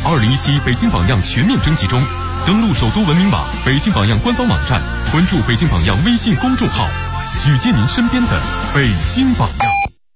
2017北京榜样全面征集中，登录首都文明网、北京榜样官方网站，关注北京榜样微信公众号，举荐您身边的北京榜样。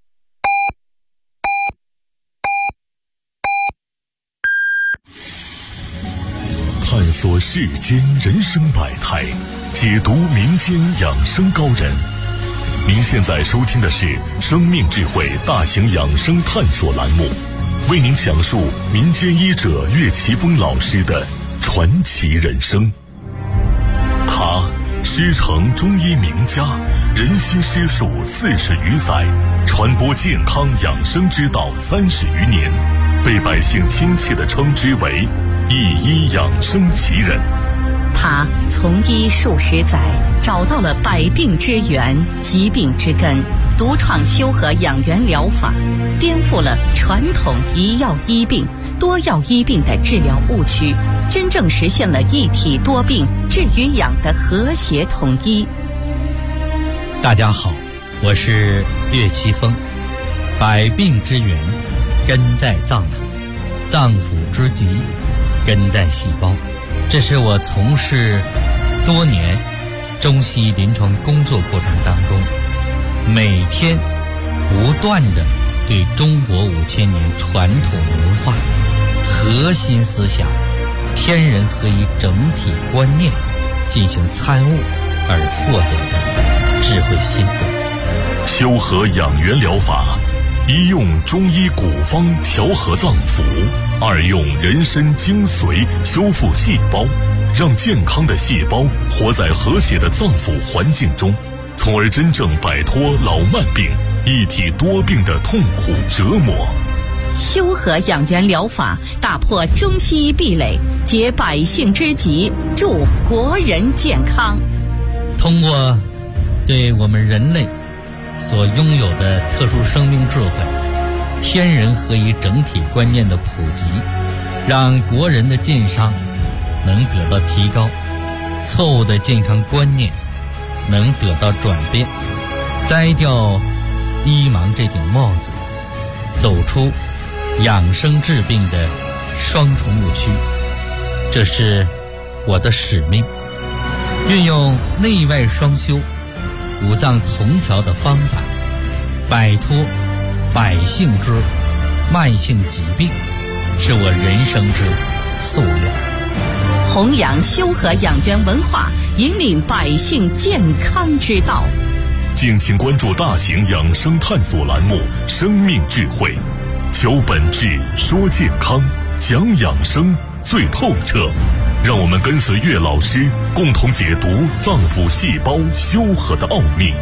探索世间人生百态，解读民间养生高人。您现在收听的是生命智慧大型养生探索栏目，为您讲述民间医者岳奇峰老师的传奇人生。他师承中医名家，仁心师术40余载，传播健康养生之道30余年，被百姓亲切地称之为一医养生奇人。 他从医数十载，找到了百病之源、疾病之根，独创修和养元疗法，颠覆了传统一药医病、多药医病的治疗误区，真正实现了一体多病、治与养的和谐统一。 大家好，我是岳奇峰。百病之源根在脏腑，脏腑之疾根在细胞。这是我从事多年中西医临床工作过程当中，每天不断地对中国5000年传统文化核心思想天人合一整体观念进行参悟而获得的智慧心得。 修和养元疗法，一用中医古方调和脏腑，二用人参精髓修复细胞，让健康的细胞活在和谐的脏腑环境中，从而真正摆脱老慢病、一体多病的痛苦折磨。 修和养元疗法打破中西医壁垒，解百姓之急，助国人健康。 通过对我们人类所拥有的特殊生命智慧、天人合一整体观念的普及，让国人的健康能得到提高，错误的健康观念能得到转变，摘掉医盲这顶帽子，走出养生治病的双重误区。这是我的使命，运用内外双修、五脏同调的方法，摆脱百姓之慢性疾病，是我人生之夙愿。 弘扬修和养元文化，引领百姓健康之道。 敬请关注大型养生探索栏目《生命智慧》，求本质，说健康，讲养生最透彻。让我们跟随岳老师，共同解读脏腑细胞修和的奥秘。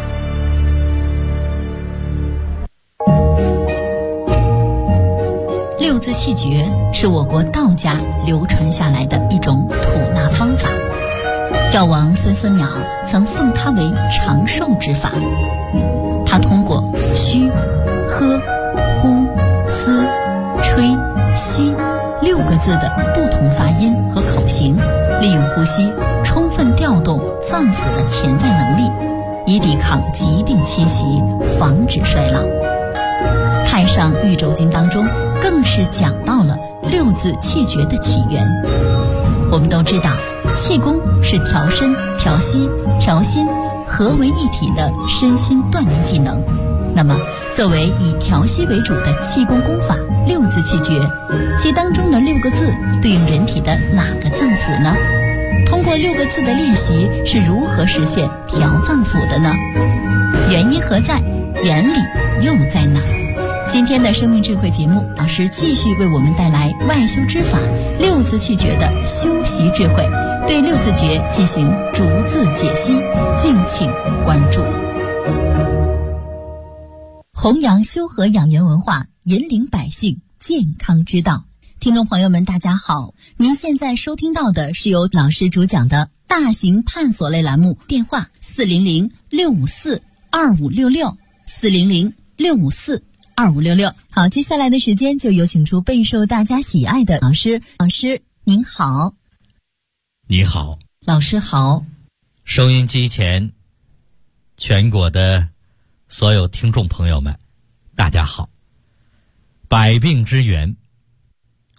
六字气诀是我国道家流传下来的一种吐纳方法。药王孙思邈曾奉它为长寿之法。他通过虚、喝、呼、吸、吹、吸6个字的不同发音和口型，利用呼吸充分调动脏腑的潜在能力，以抵抗疾病侵袭，防止衰老。《太上玉轴经》当中更是讲到了6字气诀的起源。我们都知道，气功是调身、调息、调心合为一体的身心锻炼技能。那么作为以调息为主的气功功法6字气诀，其当中的6个字对应人体的哪个脏腑呢？通过6个字的练习，是如何实现调脏腑的呢？原因何在？原理又在哪？今天的生命智慧节目，老师继续为我们带来外修之法6字气诀的修习智慧，对6字诀进行逐字解析，敬请关注。弘扬修和养元文化，引领百姓健康之道。听众朋友们大家好，您现在收听到的是由老师主讲的大型探索类栏目，电话400-654-2566 400-654-2566。好，接下来的时间就有请出备受大家喜爱的老师。老师您好。 你好。 老师好。 收音机前全国的所有听众朋友们大家好。百病之源，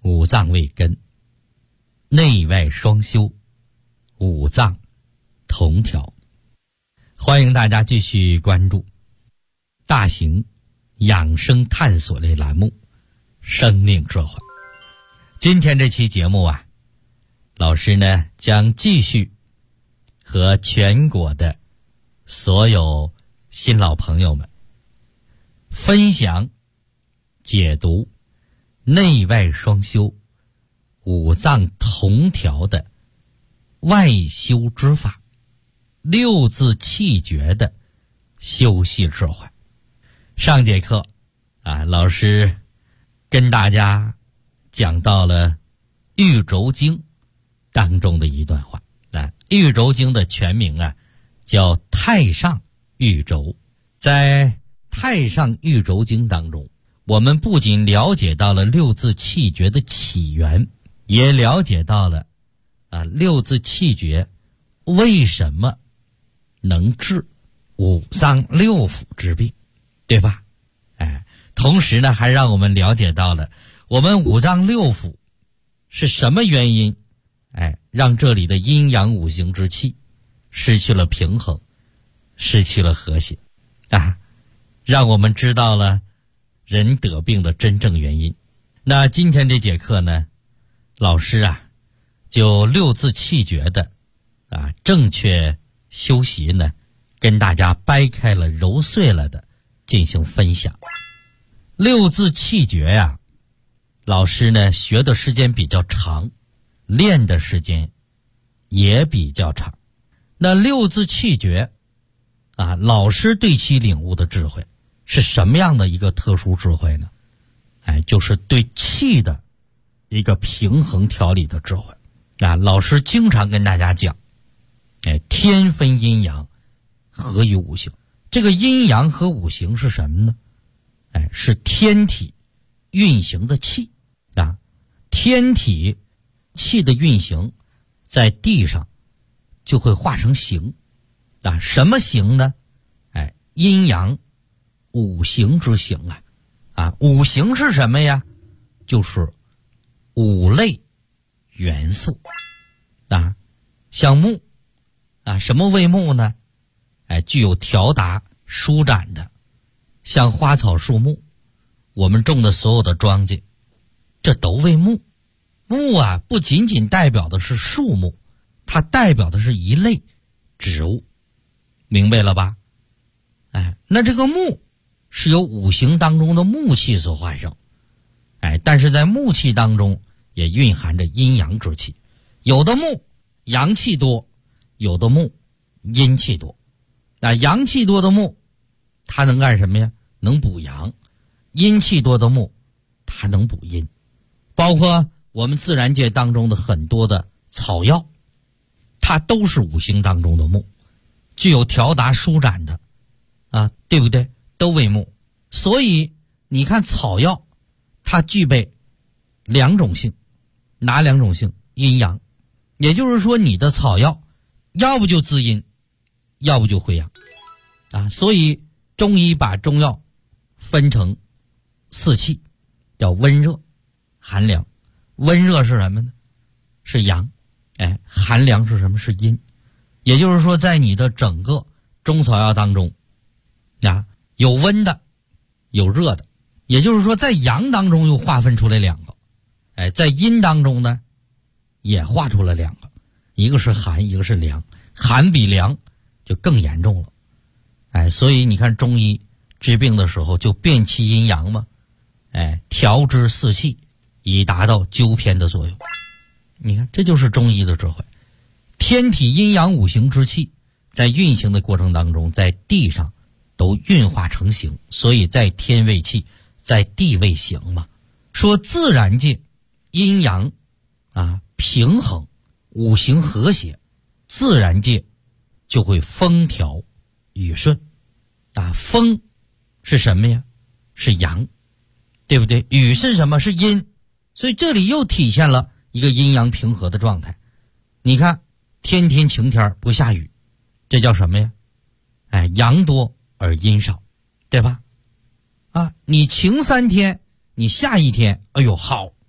五脏为根，内外双修，五脏同调。欢迎大家继续关注大型养生探索类栏目《生命智慧》。今天这期节目啊，老师呢将继续和全国的所有新老朋友们分享解读内外双修、五脏同调的外修之法，六字气诀的修习智慧。上节课老师跟大家讲到了玉轴经当中的一段话。玉轴经的全名叫太上玉轴。在太上玉轴经当中，我们不仅了解到了六字气诀的起源，也了解到了六字气诀为什么能治五脏六腑之病，对吧？同时呢，还让我们了解到了我们五脏六腑是什么原因让这里的阴阳五行之气失去了平衡，失去了和谐让我们知道了人得病的真正原因。那今天这节课呢，老师就六字气诀的正确修习呢，跟大家掰开了揉碎了的进行分享。六字气诀老师呢学的时间比较长，练的时间也比较长。那六字气诀老师对其领悟的智慧是什么样的一个特殊智慧呢？就是对气的一个平衡调理的智慧。老师经常跟大家讲天分阴阳，合于五行。这个阴阳和五行是什么呢？是天体运行的气天体气的运行在地上就会化成形什么形呢？阴阳五行之形五行是什么呀？就是五类元素像木什么为木呢？具有条达舒展的，像花草树木，我们种的所有的庄稼，这都为木。木不仅仅代表的是树木，它代表的是一类植物，明白了吧？那这个木是由五行当中的木气所化生，但是在木气当中也蕴含着阴阳之气，有的木阳气多，有的木阴气多。阳气多的木它能干什么呀？能补阳。阴气多的木它能补阴。包括我们自然界当中的很多的草药，它都是五行当中的木，具有条达舒展的对不对？都为木。所以你看草药它具备两种性。哪两种性？阴阳。也就是说你的草药要不就滋阴，要不就回阳所以中医把中药分成四气，叫温热寒凉。温热是什么呢？是阳。寒凉是什么？是阴。也就是说在你的整个中草药当中有温的有热的，也就是说在阳当中又划分出来两个在阴当中呢也划出了两个，一个是寒，一个是凉。寒比凉就更严重了所以你看中医治病的时候就辨其阴阳嘛调之四气，以达到纠偏的作用。你看这就是中医的智慧。天体阴阳五行之气在运行的过程当中，在地上都运化成形，所以在天为气，在地为形嘛。说自然界阴阳平衡，五行和谐，自然界就会风调雨顺风是什么呀？是阳，对不对？雨是什么？是阴。所以这里又体现了一个阴阳平和的状态。你看天天晴天不下雨，这叫什么呀？阳多而阴少，对吧？你晴3天，你下1天，哎呦好，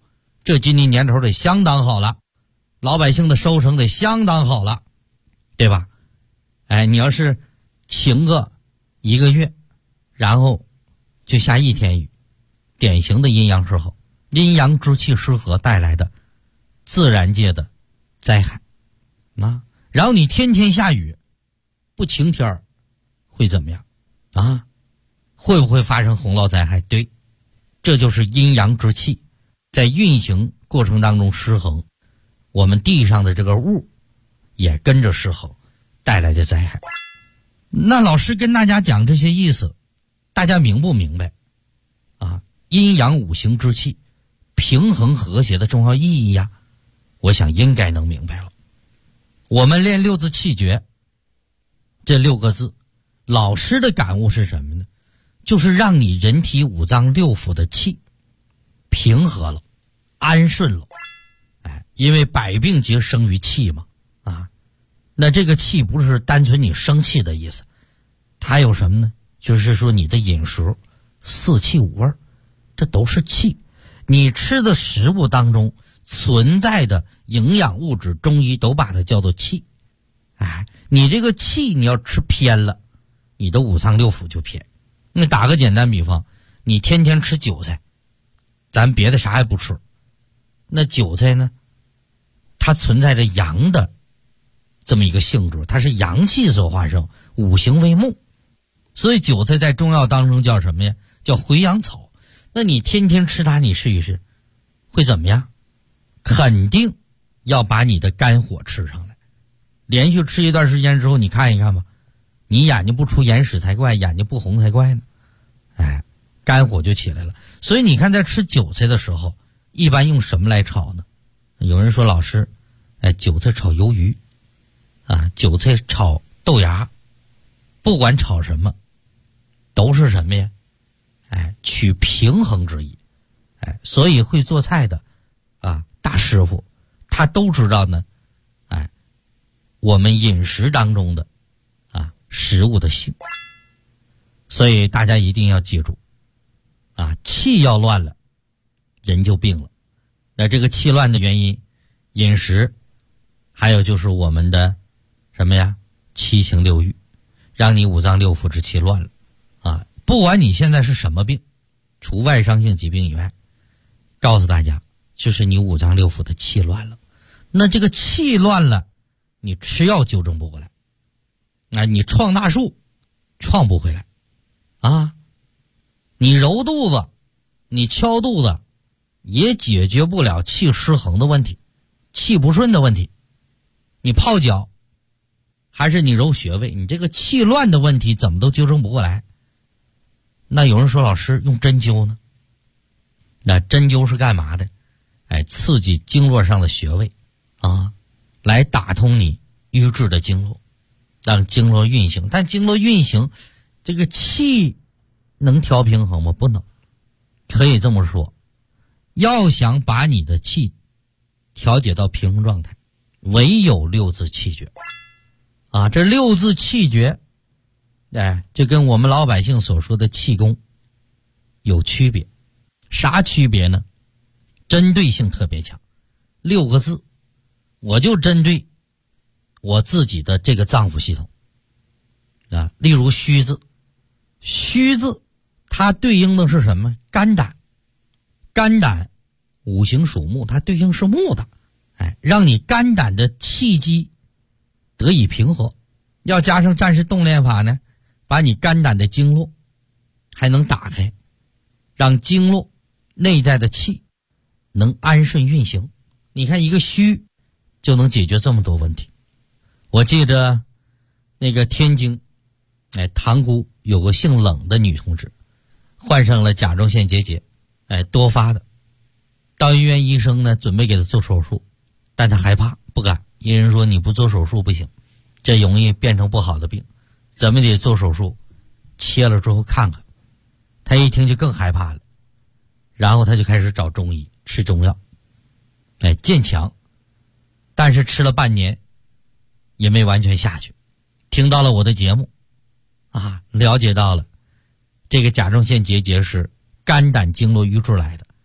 这今年年头得相当好了，老百姓的收成得相当好了，对吧？你要是晴个1个月，然后就下1天雨，典型的阴阳失衡，阴阳之气失和带来的自然界的灾害啊。然后你天天下雨，不晴天会怎么样啊？会不会发生洪涝灾害？对，这就是阴阳之气在运行过程当中失衡，我们地上的这个物也跟着失衡带来的灾害。那老师跟大家讲这些意思，大家明不明白啊？阴阳五行之气平衡和谐的重要意义呀，我想应该能明白了。我们练6字气诀，这6个字，老师的感悟是什么呢？就是让你人体5脏6腑的气平和了，安顺了。因为百病皆生于气嘛，那这个气不是单纯你生气的意思，它有什么呢？就是说你的饮食4气5味，这都是气。你吃的食物当中存在的营养物质，中医都把它叫做气。你这个气你要吃偏了，你的5脏6腑就偏。那打个简单比方，你天天吃韭菜，咱别的啥也不吃，那韭菜呢，它存在着阳的这么一个性质，它是阳气所化生，五行为木，所以韭菜在中药当中叫什么呀？叫回阳草。那你天天吃它，你试一试会怎么样？肯定要把你的肝火吃上来。连续吃一段时间之后，你看一看吧，你眼睛不出眼屎才怪，眼睛不红才怪呢。肝火就起来了。所以你看在吃韭菜的时候，一般用什么来炒呢？有人说老师，韭菜炒鱿鱼韭菜炒豆芽，不管炒什么都是什么呀？取平衡之意。所以会做菜的大师傅他都知道呢，我们饮食当中的食物的性。所以大家一定要记住气要乱了，人就病了。那这个气乱的原因，饮食，还有就是我们的什么呀？7情6欲，让你5脏6腑之气乱了不管你现在是什么病，除外伤性疾病以外，告诉大家就是你5脏6腑的气乱了。那这个气乱了，你吃药纠正不过来，你撞大树撞不回来你揉肚子，你敲肚子，也解决不了气失衡的问题，气不顺的问题。你泡脚还是你揉穴位，你这个气乱的问题怎么都纠正不过来。那有人说老师用针灸呢，那针灸是干嘛的？刺激经络上的穴位来打通你瘀滞的经络，让经络运行。但经络运行，这个气能调平衡吗？不能。可以这么说，要想把你的气调节到平衡状态，唯有6字气诀这6字气诀这跟我们老百姓所说的气功有区别。啥区别呢？针对性特别强。6个字，我就针对我自己的这个脏腑系统例如虚字，虚字它对应的是什么？肝胆。肝胆五行属木，它对应是木的让你肝胆的气机得以平和。要加上战士动练法呢，把你肝胆的经络还能打开，让经络内在的气能安顺运行。你看一个虚就能解决这么多问题。我记得那个天津塘沽有个姓冷的女同志，患上了甲状腺结节多发的。到医院，医生呢准备给她做手术，但她害怕不敢，医生说你不做手术不行，这容易变成不好的病，怎么得做手术，切了之后看看。她一听就更害怕了，然后她就开始找中医吃中药渐强，但是吃了半年也没完全下去。听到了我的节目了解到了这个甲状腺结节是肝胆经络瘀滞来的，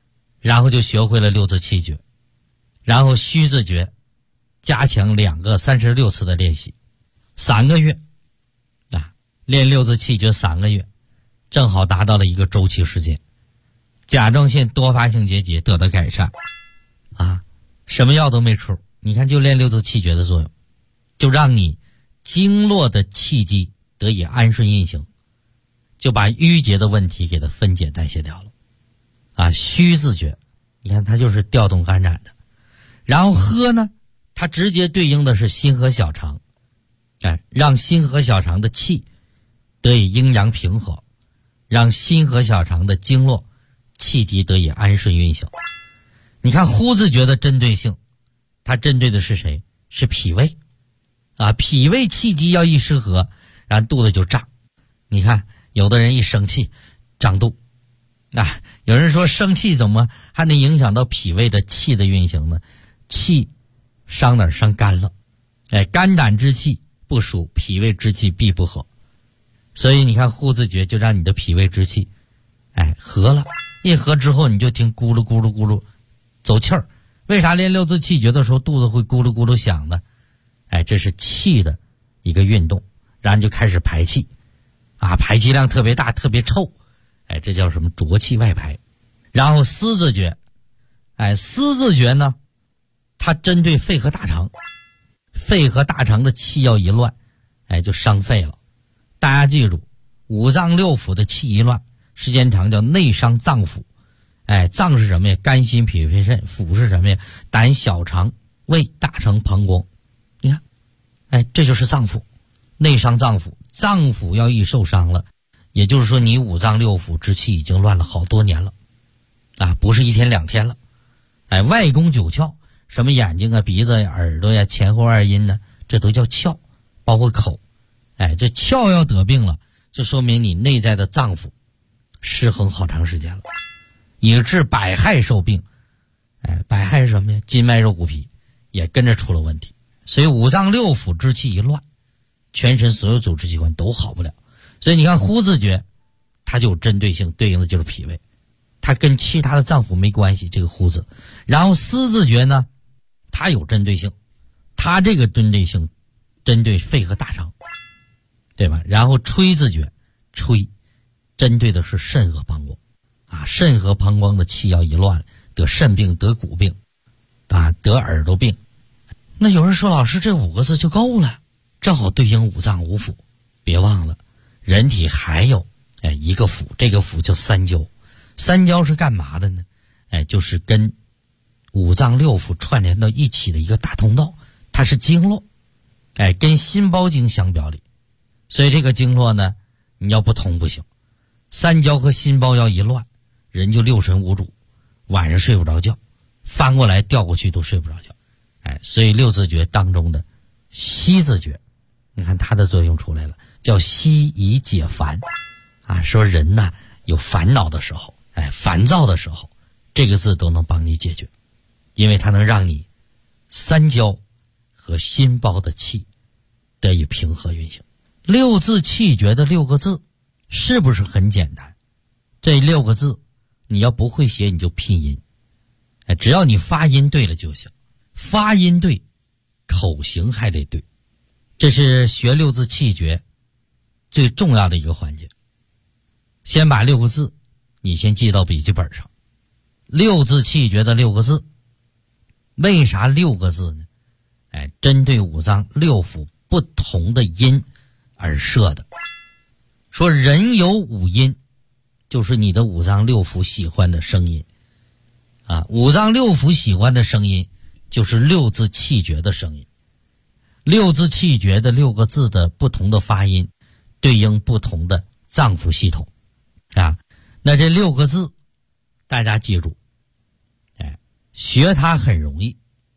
然后就学会了六字气诀，然后虚字诀加强2个36次的练习，3个月练六字气诀3个月，正好达到了一个周期时间，甲状腺多发性结节得到改善什么药都没出，你看就练六字气诀的作用，就让你经络的气机得以安顺运行，就把淤结的问题给它分解代谢掉了虚字诀你看它就是调动肝胆的，然后喝呢它直接对应的是心和小肠，让心和小肠的气得以阴阳平和，让心和小肠的经络气机得以安顺运行。你看呼字诀的针对性，它针对的是谁？是脾胃脾胃气机要一失和，然后肚子就胀。你看有的人一生气胀肚有人说生气怎么还能影响到脾胃的气的运行呢？气伤哪儿？伤肝了。肝胆之气不属，脾胃之气必不和。所以你看呼字诀就让你的脾胃之气和了，一和之后你就听咕噜咕噜咕噜走气儿。为啥练六字气诀的时候肚子会咕噜咕噜响呢？这是气的一个运动，然后就开始排气排气量特别大，特别臭，这叫什么？浊气外排。然后思字诀思字诀呢它针对肺和大肠，肺和大肠的气要一乱就伤肺了。大家记住，五脏六腑的气一乱，时间长叫内伤脏腑。脏是什么呀？肝心脾肺肾。腑是什么呀？胆小肠胃大肠膀胱。你看这就是脏腑，内伤脏腑。脏腑要一受伤了，也就是说你五脏六腑之气已经乱了好多年了不是1天2天了。外宫9窍，什么眼睛鼻子耳朵呀，前后2阴呢，这都叫窍，包括口。这窍要得病了，就说明你内在的脏腑失衡好长时间了，以致百害受病。百害是什么呀？筋脉肉骨皮也跟着出了问题。所以五脏六腑之气一乱，全身所有组织器官都好不了。所以你看呼字诀它就有针对性，对应的就是脾胃，它跟其他的脏腑没关系，这个呼字。然后思字诀呢它有针对性，它这个针对性针对肺和大肠，对吧？然后吹字诀吹针对的是肾和膀胱肾和膀胱的气要一乱，得肾病，得骨病得耳朵病。那有人说老师这5个字就够了，正好对应五脏五腑。别忘了人体还有一个腑，这个腑叫三焦。三焦是干嘛的呢？就是跟五脏六腑串联到一起的一个大通道，它是经络跟心包经相表里。所以这个经络呢你要不通不行，三焦和心包要一乱，人就六神无主，晚上睡不着觉，翻过来调过去都睡不着觉。所以六字诀当中的息字诀，你看它的作用出来了，叫息以解烦说人呢有烦恼的时候烦躁的时候，这个字都能帮你解决，因为它能让你三焦和心包的气得以平和运行。六字气诀的6个字是不是很简单？这6个字你要不会写你就拼音，只要你发音对了就行。发音对，口型还得对，这是学六字气诀最重要的一个环节。先把6个字你先记到笔记本上。六字气诀的6个字，为啥6个字呢？针对五脏六腑不同的音而设的。说人有五音，就是你的五脏六腑喜欢的声音五脏六腑喜欢的声音就是六字气诀的声音。六字气诀的6个字的不同的发音对应不同的脏腑系统那这6个字大家记住学它很容易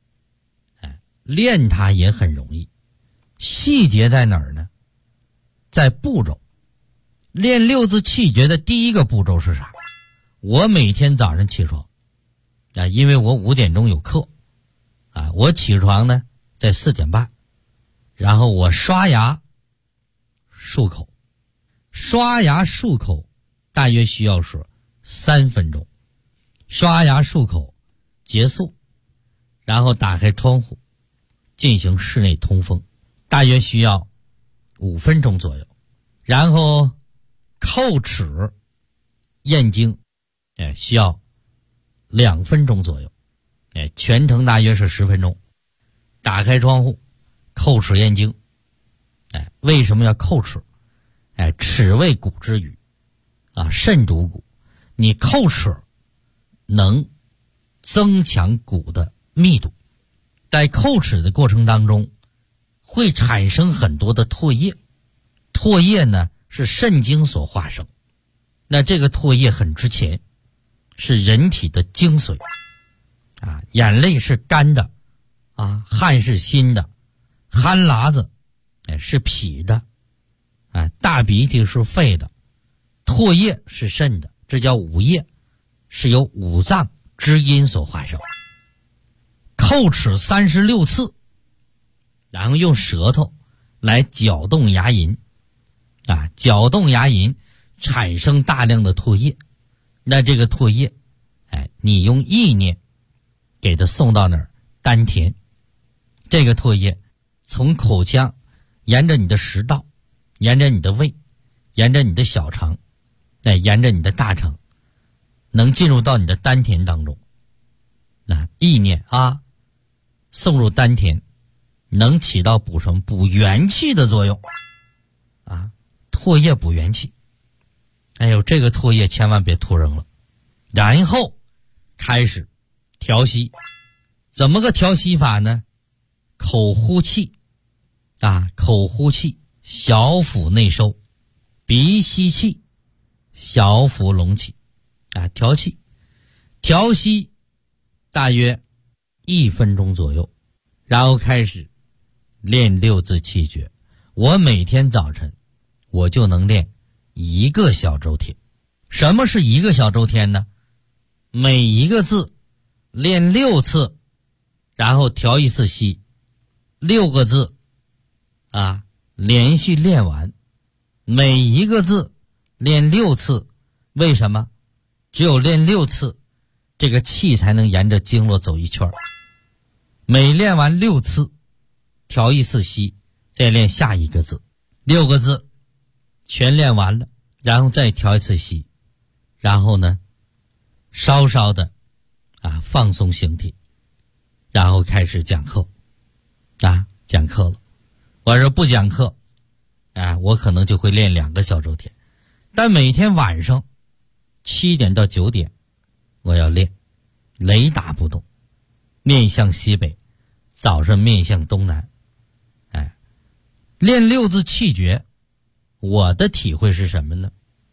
练它也很容易。细节在哪儿呢？在步骤。练六字气诀的第一个步骤是啥？我每天早上起床因为我5点钟有课我起床呢在4点半，然后我刷牙漱口。刷牙漱口大约需要是3分钟。 刷牙漱口结束，然后打开窗户进行室内通风，大约需要5分钟左右。然后叩齿咽经，需要2分钟左右，全程大约是10分钟。打开窗户叩齿咽经，为什么要叩齿？齿为骨之余啊，肾主骨，你叩齿能增强骨的密度。在叩齿的过程当中会产生很多的唾液，唾液呢是肾经所化生，那这个唾液很值钱，是人体的精髓啊。眼泪是干的啊，汗是新的，汗喇子是脾的啊，大鼻涕是肺的，唾液是肾的，这叫五液，是由五脏之阴所化生。叩齿36次，然后用舌头来搅动牙龈啊，搅动牙龈产生大量的唾液，那这个唾液你用意念给它送到哪儿？丹田。这个唾液从口腔沿着你的食道，沿着你的胃，沿着你的小肠，沿着你的大肠，能进入到你的丹田当中。那意念啊，送入丹田，能起到补什么？补元气的作用啊！唾液补元气。哎呦，这个唾液千万别吐扔了。然后开始调息，怎么个调息法呢？口呼气啊，口呼气，小腹内收，鼻吸气，小腹隆起啊，调气。调息大约1分钟左右，然后开始练6字气诀。我每天早晨我就能练1个小周天。什么是1个小周天呢？每一个字练6次，然后调1次息，6个字啊，连续练完，每一个字练6次。为什么？只有练6次，这个气才能沿着经络走一圈。每练完6次，调1次息，再练下一个字，6个字全练完了，然后再调1次息，然后呢稍稍的放松形体，然后开始讲课讲课了。我说不讲课我可能就会练2个小周天，但每天晚上7点到9点我要练，雷打不动，面向西北，早上面向东南。练6字气诀，我的体会是什么呢？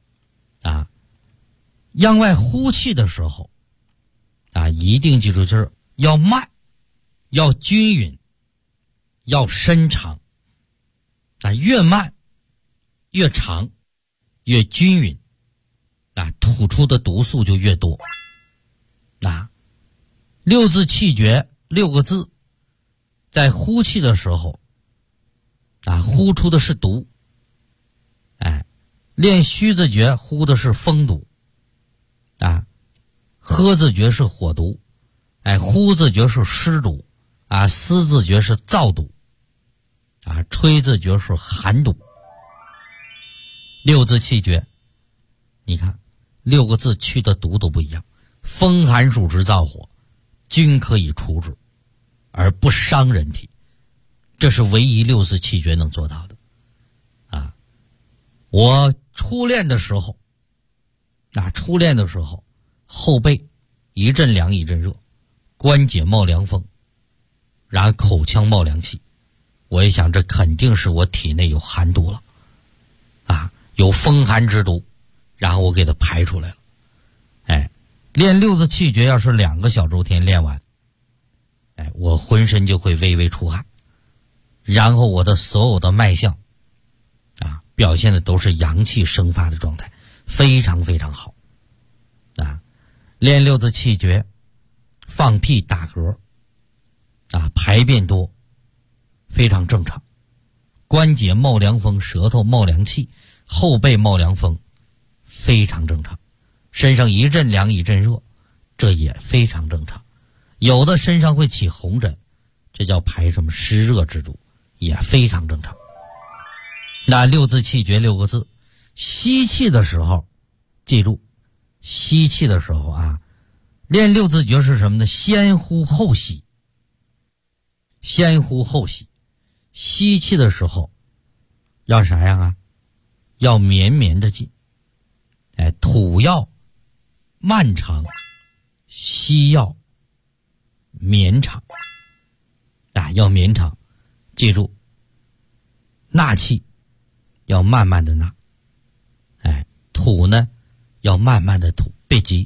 向外呼气的时候一定记住，就是要慢，要均匀，要深长越慢越长越均匀吐出的毒素就越多。6字气诀6个字，在呼气的时候呼出的是毒，练虚字诀呼的是风毒喝字诀是火毒，呼字诀是湿毒思字诀是燥毒吹字诀是寒毒。6字气诀你看6个字去的毒都不一样，风寒暑湿燥火均可以除之而不伤人体，这是唯一6字气诀能做到的我初练的时候后背一阵凉一阵热，关节冒凉风，然后口腔冒凉气，我一想这肯定是我体内有寒毒了有风寒之毒，然后我给它排出来了。练6字气诀要是2个小周天练完我浑身就会微微出汗，然后我的所有的脉象表现的都是阳气生发的状态，非常非常好练6字气诀，放屁打嗝排便多，非常正常。关节冒凉风，舌头冒凉气，后背冒凉风，非常正常。身上一阵凉一阵热， 这也非常正常。有的身上会起红疹，这叫排什么湿热之毒，也非常正常。那六字气诀6个字，吸气的时候记住，吸气的时候啊，练六字诀是什么呢？先呼后吸，先呼后吸。吸气的时候要啥样啊？要绵绵的进，吐要漫长，吸要绵长，要绵长。记住，纳气要慢慢的纳，吐呢要慢慢的吐，别急。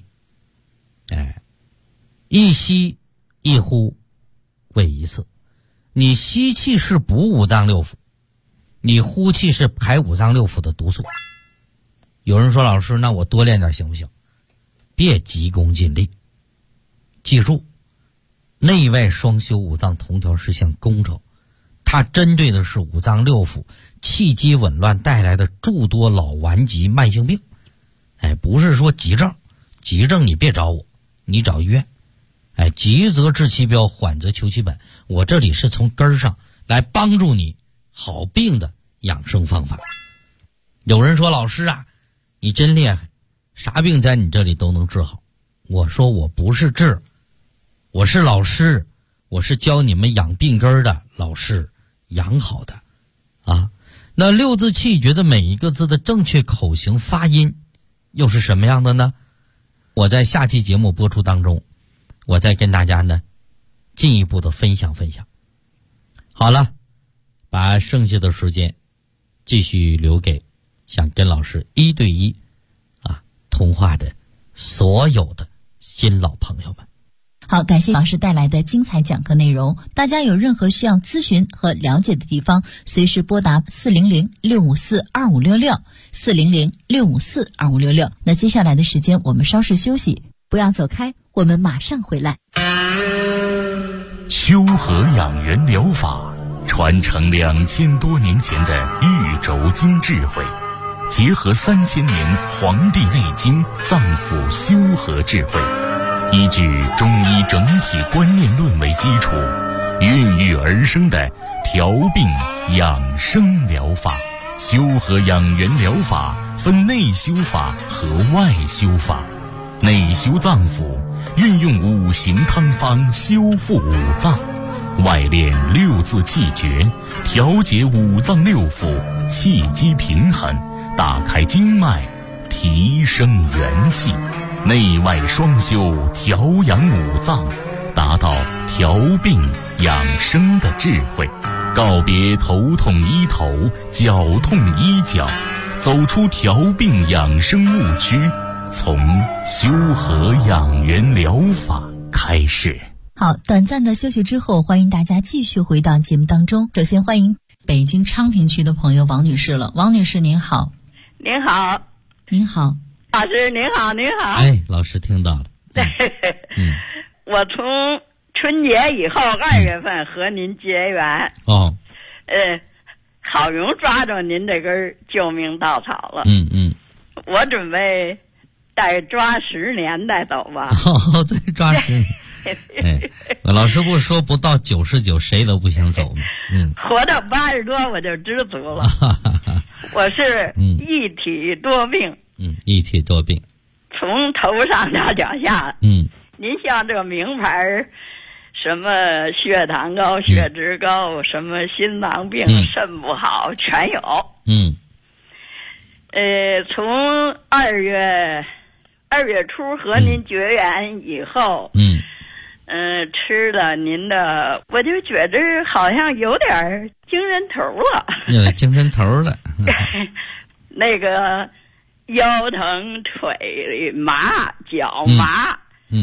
一吸一呼为一次。你吸气是补五脏六腑，你呼气是排五脏六腑的毒素。有人说老师，那我多练点行不行？别急功近利，记住，内外双修五脏同调是项工程，它针对的是五脏六腑气机紊乱带来的诸多老顽疾慢性病。不是说急症，急症你别找我，你找医院。急则治其标，缓则求其本。我这里是从根儿上来帮助你好病的养生方法。有人说老师啊，你真厉害，啥病在你这里都能治好。我说我不是治，我是老师，我是教你们养病根的老师，养好的啊。那六字气诀的每一个字的正确口型发音又是什么样的呢？我在下期节目播出当中，我再跟大家呢进一步的分享。好了，把剩下的时间继续留给想跟老师1对1通话的所有的新老朋友们。 好，感谢老师带来的精彩讲课内容。大家有任何需要咨询和了解的地方，随时拨打400-654-2566 400-654-2566。那接下来的时间我们稍事休息，不要走开，我们马上回来。 修和养元疗法传承2000多年前的玉轴经智慧，结合3000年《黄帝内经》脏腑修和智慧，依据中医整体观念论为基础，孕育而生的调病养生疗法。修和养元疗法分内修法和外修法。内修脏腑，运用5行汤方修复五脏；外练六字气诀，调节五脏六腑气机平衡，打开经脉，提升元气。内外双修，调养五脏，达到调病养生的智慧。告别头痛医头，脚痛医脚，走出调病养生误区，从修和养元疗法开始。 好，短暂的休息之后，欢迎大家继续回到节目当中。首先欢迎北京昌平区的朋友王女士了。王女士您好。 您好。 您好。 老师您好。您好。 老师听到了。 我从春节以后2月份和您结缘。好容易抓着您这根救命稻草了。我准备再抓10年再走吧。 对，抓10年。老师不说不到99谁都不想走吗？ 活到80多我就知足了。我是一体多病。 一体多病， 从头上到脚下。您像这名牌什么血糖高、血脂高，什么心脏病、肾不好全有。从2月初和您结缘以后，吃了您的，我就觉着好像有点精神头了。 有精神头了。 那个腰疼、腿麻、脚麻，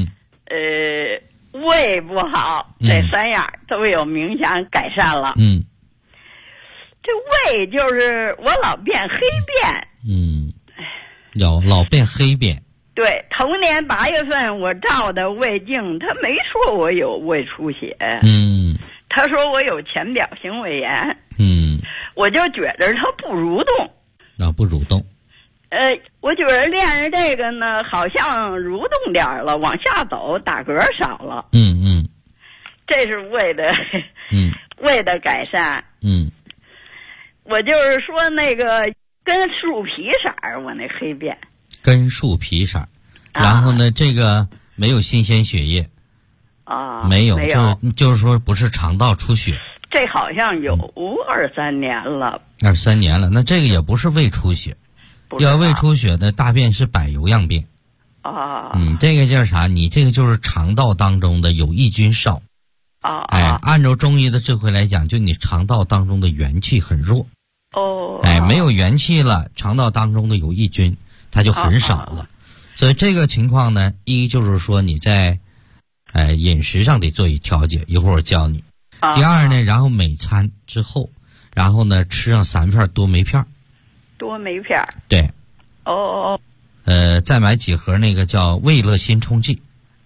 胃不好，这3样都有明显改善了。这胃就是我老变黑便。 老变黑便。 对，头年8月份我照的胃镜，他没说我有胃出血。他说我有浅表性胃炎。我就觉着他不蠕动。 不蠕动。 我觉得练着这个呢，好像蠕动点了，往下走，打嗝少了。这是胃的，胃的改善。我就是说那个跟树皮色儿，我那黑便。 跟树皮色儿，然后呢，这个没有新鲜血液。没有，就是说不是肠道出血。 这好像有2-3年了。 2-3年了，那这个也不是胃出血。要胃出血的大便是柏油样便。这个叫啥？你这个就是肠道当中的有益菌少。按照中医的智慧来讲，就你肠道当中的元气很弱。没有元气了，肠道当中的有益菌它就很少了。所以这个情况呢，一就是说你在饮食上得做一调节，一会儿我教你。第二呢，然后每餐之后，然后呢吃上3片多酶片。 多酶片。对。 再买几盒那个叫胃乐心冲剂。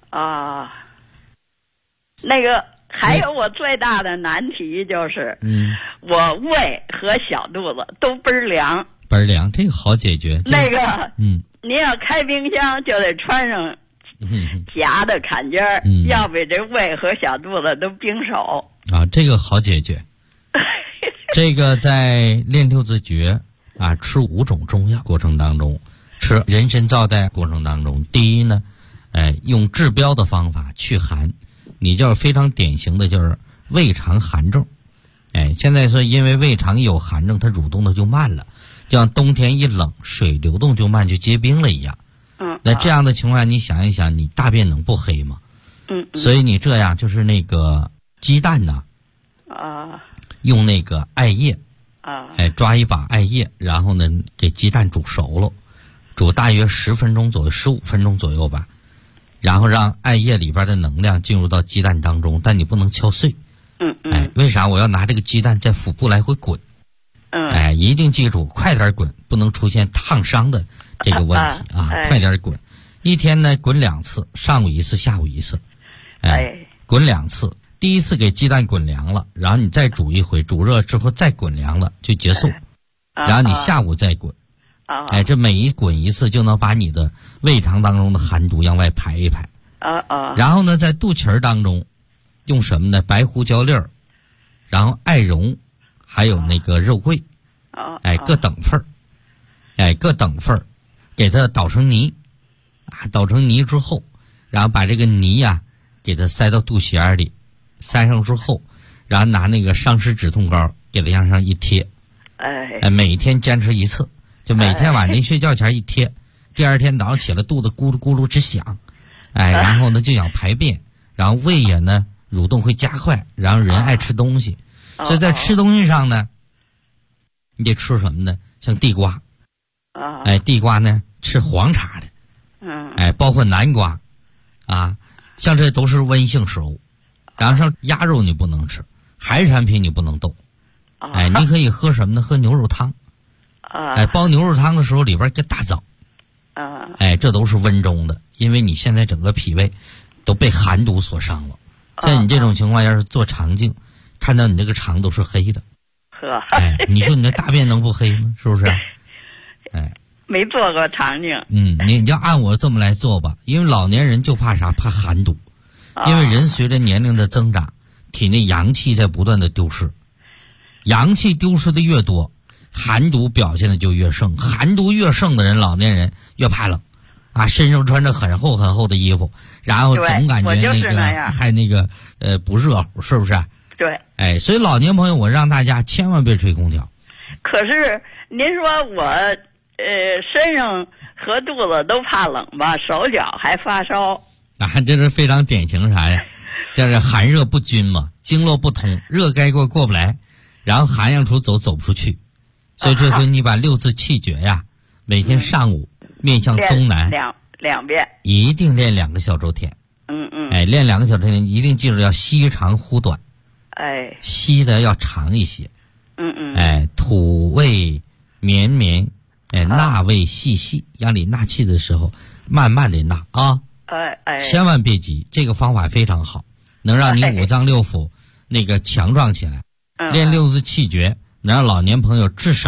那个还有我最大的难题就是，我胃和小肚子都倍儿凉。 倍儿凉，这个好解决。 那个，您要开冰箱就得穿上夹的坎肩儿，要不这胃和小肚子都冰手。 这个好解决。这个在练六字诀吃5种中药过程当中，吃人参皂苷过程当中，第一呢，用治标的方法去寒。你就是非常典型的就是胃肠寒症。现在说因为胃肠有寒症，它蠕动的就慢了，就像冬天一冷，水流动就慢，就结冰了一样。那这样的情况你想一想，你大便能不黑吗？所以你这样就是那个鸡蛋呢，用那个艾叶，抓一把艾叶，然后呢给鸡蛋煮熟了，煮大约10分钟左右，15分钟左右吧，然后让艾叶里边的能量进入到鸡蛋当中，但你不能敲碎。为啥我要拿这个鸡蛋在腹部来回滚？一定记住，快点滚，不能出现烫伤的这个问题快点滚。一天呢滚2次，上午1次，下午1次。滚2次，第一次给鸡蛋滚凉了，然后你再煮一回，煮热之后再滚凉了就结束。然后你下午再滚。这每一滚1次就能把你的胃肠当中的寒毒往外排一排。然后呢，在肚脐儿当中用什么呢？白胡椒粒儿，然后艾绒，还有那个肉桂，各等份儿，各等份儿，给它捣成泥，捣成泥之后，然后把这个泥给它塞到肚脐眼里，塞上之后，然后拿那个伤湿止痛膏给它往上一贴，每天坚持1次，就每天晚上睡觉前一贴，第二天早上起来肚子咕噜咕噜直响，然后呢就想排便，然后胃也呢蠕动会加快，然后人爱吃东西，所以在吃东西上呢，你得吃什么呢？像地瓜，地瓜呢吃黄茬的，包括南瓜，像这都是温性食物。然后像鸭肉你不能吃，海产品你不能动，你可以喝什么呢？喝牛肉汤，煲牛肉汤的时候里边给大枣，这都是温中的，因为你现在整个脾胃都被寒毒所伤了。像你这种情况，要是做肠镜，看到你这个肠都是黑的，你说你的大便能不黑吗？是不是？ 没做过肠镜。 你要按我这么来做吧，因为老年人就怕啥？怕寒毒，因为人随着年龄的增长，体内阳气在不断的丢失，阳气丢失的越多，寒毒表现的就越盛，寒毒越盛的人，老年人越怕冷。身上穿着很厚很厚的衣服，然后总感觉那个还那个不热乎，是不是？ 对。 所以老年朋友，我让大家千万别吹空调。 可是您说我身上和肚子都怕冷吧，手脚还发烧。 这是非常典型啥呀？就是寒热不均嘛，经络不通，热该过不来，然后寒阳出走不出去。所以这回你把6字气诀每天上午面向东南两遍， 一定练2个小周天。练2个小周天，一定记住要吸长呼短。吸的要长一些。吐味绵绵，纳味细细，让你纳气的时候慢慢的纳千万别急，这个方法非常好，能让你5脏6腑那个强壮起来。练6字气诀能让老年朋友至少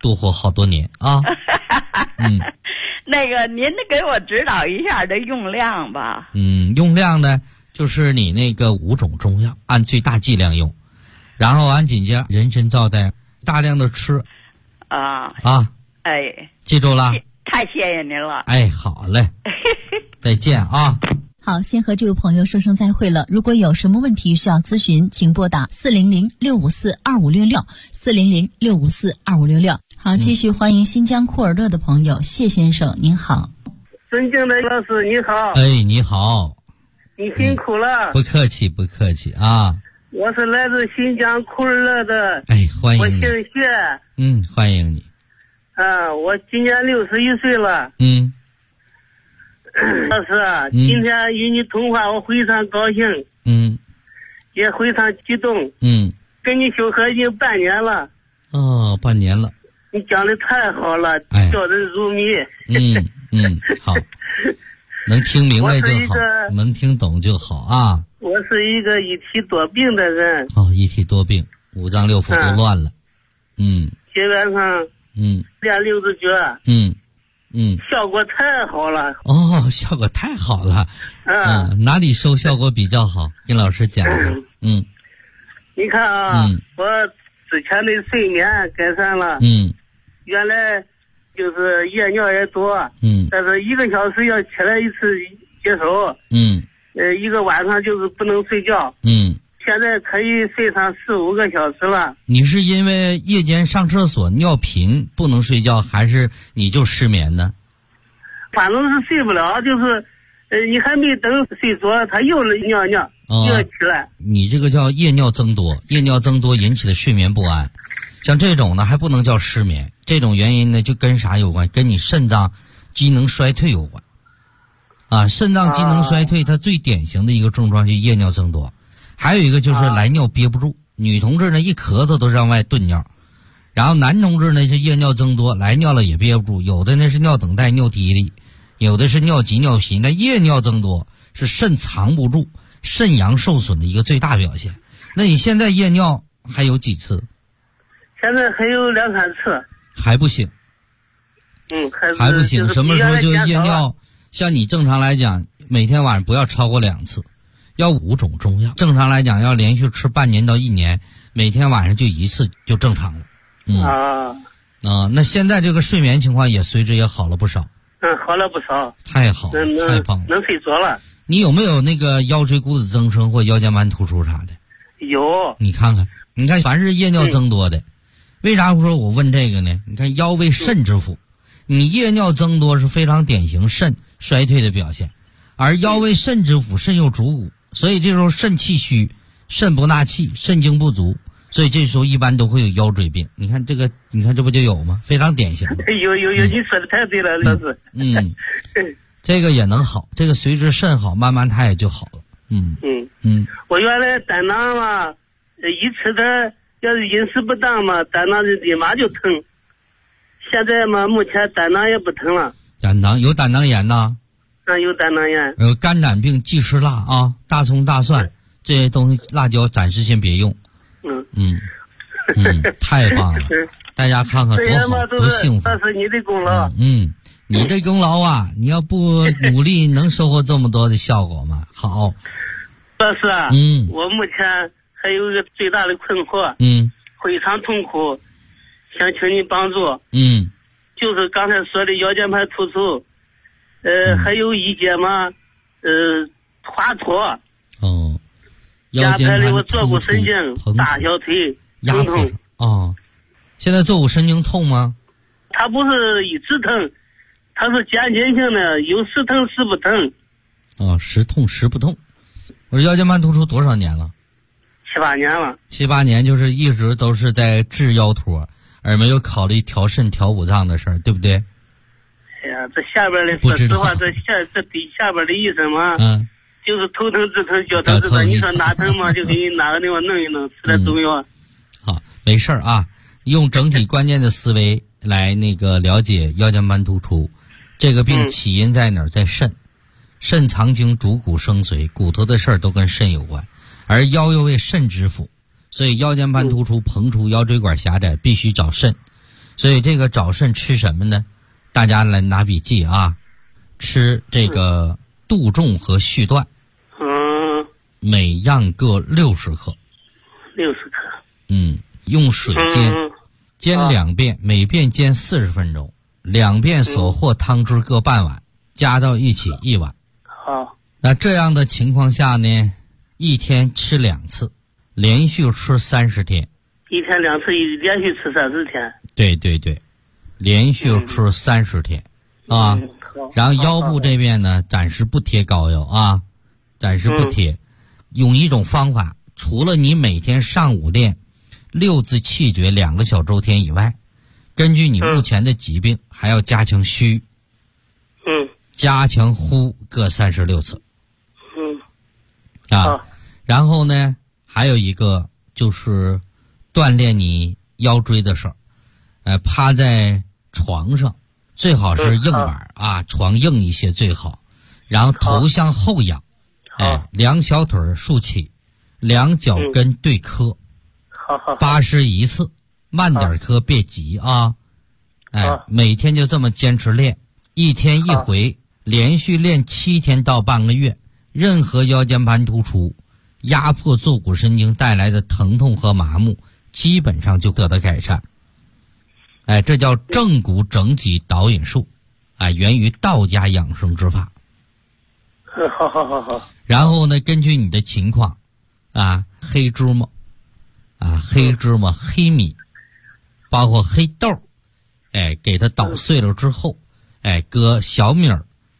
多活好多年啊。 那个您给我指导一下这用量吧。 用量呢，就是你那个5种中药按最大剂量用，然后按紧接人参皂苷大量的吃。 哎， 记住了。 太谢谢您了。 哎，好嘞。再见啊。 好，先和这位朋友说声再会了。如果有什么问题需要咨询，请拨打400-654-2566 400-654-2566。好，继续欢迎新疆库尔勒的朋友谢先生，您好。 尊敬的老师你好。 哎，你好。 你辛苦了。 不客气不客气啊。 我是来自新疆库尔勒的。 哎，欢迎你。 我姓谢。 欢迎你。 我今年61岁了。老师，今天与你通话，我非常高兴。也非常激动。跟你修合已经半年了。 半年了。 你讲的太好了，叫人入迷。 好，能听明白就好，能听懂就好啊。 我是一个一体多病的人。 一体多病，5脏6腑都乱了。 基本上练6字诀。效果太好了。 效果太好了。哪里收效果比较好？跟老师讲讲。 你看啊，我之前的睡眠改善了。原来就是夜尿也多。但是1个小时要起来一次解手。一个晚上就是不能睡觉。现在可以睡上4-5个小时了。你是因为夜间上厕所尿频不能睡觉，还是你就失眠呢？ 反正是睡不了，就是你还没等睡着，他又尿尿，又起来。你这个叫夜尿增多，夜尿增多引起的睡眠不安，像这种呢还不能叫失眠，这种原因呢就跟啥有关？跟你肾脏机能衰退有关。肾脏机能衰退它最典型的一个症状就是夜尿增多。还有一个就是来尿憋不住，女同志呢一咳嗽都让外顿尿，然后男同志呢是夜尿增多，来尿了也憋不住，有的呢是尿等待尿滴哩，有的是尿急尿频。那夜尿增多是肾藏不住，肾阳受损的一个最大表现。那你现在夜尿还有几次？现在还有2-3次。还不行。还不行。什么时候就夜尿？像你正常来讲，每天晚上不要超过2次。要5种中药，正常来讲要连续吃半年到1年，每天晚上就1次就正常了。那现在这个睡眠情况也随之也好了不少。好了不少。太好了，太棒了，能睡着了。你有没有那个腰椎骨质增生或腰间盘突出啥的？有。你看，凡是夜尿增多的，为啥说我问这个呢？你看腰为肾之府，你夜尿增多是非常典型肾衰退的表现，而腰为肾之府，肾又主骨。所以这时候肾气虚，肾不纳气，肾精不足，所以这时候一般都会有腰椎病。你看这不就有吗？非常典型。有，你说的太对了，老师。这个也能好，这个随着肾好，慢慢它也就好了。我原来胆囊嘛，一吃点要是饮食不当嘛，胆囊立马就疼。现在嘛，目前胆囊也不疼了。有胆囊炎呐？有胆囊炎。有肝胆病忌吃辣啊，大葱大蒜这些东西，辣椒暂时先别用。太棒了，大家看看多好，多幸福。这是你的功劳。你的功劳啊，你要不努力能收获这么多的效果吗？好。老师啊，我目前还有一个最大的困惑，非常痛苦，想请你帮助。就是刚才说的腰间盘突出。还有一节嘛，滑脱。腰间盘突出，我坐骨神经、大小腿疼痛。现在坐骨神经痛吗？它不是一直疼，它是渐进性的，有时疼时不疼。时痛时不痛。我说腰间盘突出多少年了？7-8年了。7-8年就是一直都是在治腰托，而没有考虑调肾调五脏的事儿，对不对？哎呀，这下边的说实话，这底下边的医生嘛，就是头疼治疼，脚疼治疼。你说哪疼嘛，就给你哪个地方弄一弄，吃点中药。好，没事啊，用整体观念的思维来了解腰间盘突出，这个病起因在哪儿？在肾，肾藏精主骨生髓，骨头的事儿都跟肾有关，而腰又为肾之府，所以腰间盘突出、膨出、腰椎管狭窄必须找肾。 所以这个早肾吃什么呢？大家来拿笔记啊，吃这个杜仲和续断，每样各60克。 60克。 用水煎2遍，每遍煎40分钟，2遍所获汤汁各半碗，加到一起1碗。 好。 那这样的情况下呢，一天吃2次，连续吃30天。 一天2次，连续吃30天。 对对对，连续吃30天啊。然后腰部这边呢，暂时不贴膏药啊，暂时不贴。用一种方法，除了你每天上午练6字气诀2个小周天以外，根据你目前的疾病，还要加强虚，加强呼各36次。然后呢，还有一个就是锻炼你腰椎的事儿，趴在床上，最好是硬板啊，床硬一些最好。然后头向后仰，两小腿竖起，两脚跟对磕，81次，慢点磕，别急啊。每天就这么坚持练，1天1回，连续练7天到半个月，任何腰间盘突出压迫坐骨神经带来的疼痛和麻木基本上就得到改善。这叫正骨整脊导引术，源于道家养生之法。 好。 然后呢，根据你的情况黑芝麻黑米包括黑豆，给它捣碎了之后，搁小米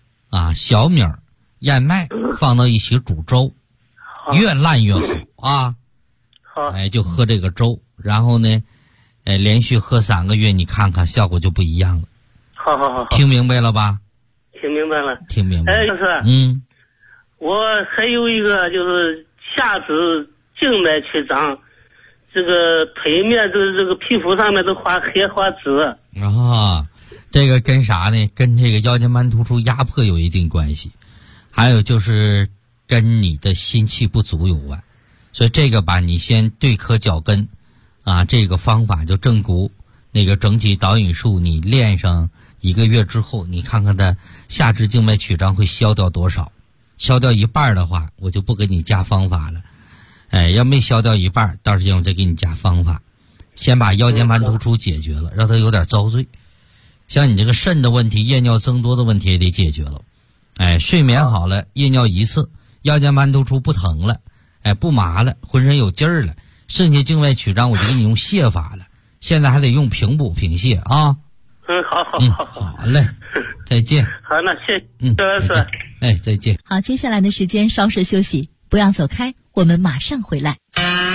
燕麦放到一起煮粥，越烂越好啊。就喝这个粥，然后呢连续喝3个月，你看看效果就不一样了。 好， 听明白了吧？ 听明白了。 就是我还有一个就是下肢静脉曲张，这个腿面这个皮肤上面都画黑花紫这个跟啥呢？跟这个腰间盘突出压迫有一定关系，还有就是跟你的心气不足有关。所以这个吧，你先对磕脚跟这个方法就正骨那个整体导引术，你练上1个月之后，你看看它下肢静脉曲张会消掉多少。消掉一半的话，我就不给你加方法了。要没消掉一半，到时间我再给你加方法。先把腰间盘突出解决了，让它有点遭罪。像你这个肾的问题，夜尿增多的问题也得解决了。睡眠好了，夜尿1次，腰间盘突出不疼了，不麻了，浑身有劲儿了，剩下静脉曲张我就给你用泻法了。现在还得用平补平泻啊。好嘞，再见。 好，那谢谢周老师。 再见。 好，接下来的时间稍事休息，不要走开，我们马上回来。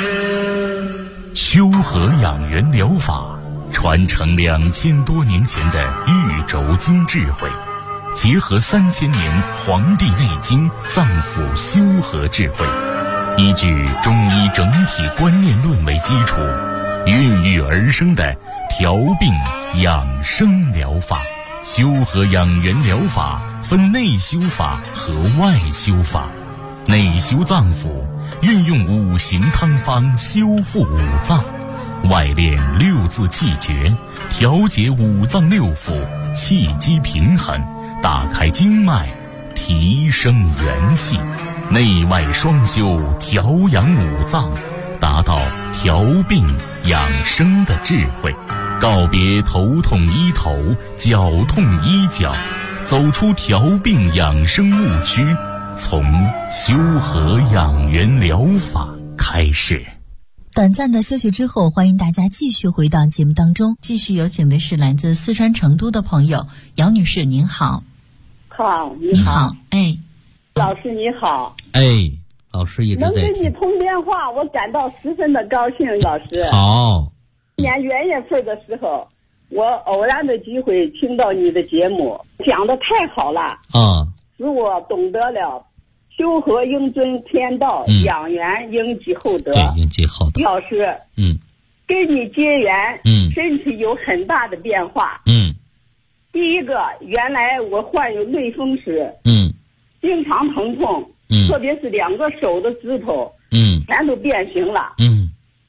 修和养元疗法传承2000多年前的玉轴经智慧，结合3000年《黄帝内经》脏腑修和智慧，依据中医整体观念论为基础，孕育而生的调病养生疗法。修和养元疗法分内修法和外修法。内修脏腑，运用5行汤方修复5脏；外练6字气诀，调节5脏6腑，气机平衡，打开经脉，提升元气。内外双修，调养5脏，达到调病养生的智慧。告别头痛医头，脚痛医脚，走出调病养生误区，从修和养元疗法开始。 短暂的休息之后，欢迎大家继续回到节目当中。继续有请的是来自四川成都的朋友姚女士，您好。 好，你好。老师你好。 老师一直在能跟你通电话，我感到十分的高兴。老师好。 今年元月份的时候，我偶然的机会听到你的节目，讲的太好了使我懂得了修和应遵天道，养元应积厚德。 对，应积厚德。 老师跟你结缘身体有很大的变化。第一个，原来我患有类风湿，经常疼痛，特别是2个手的指头全都变形了。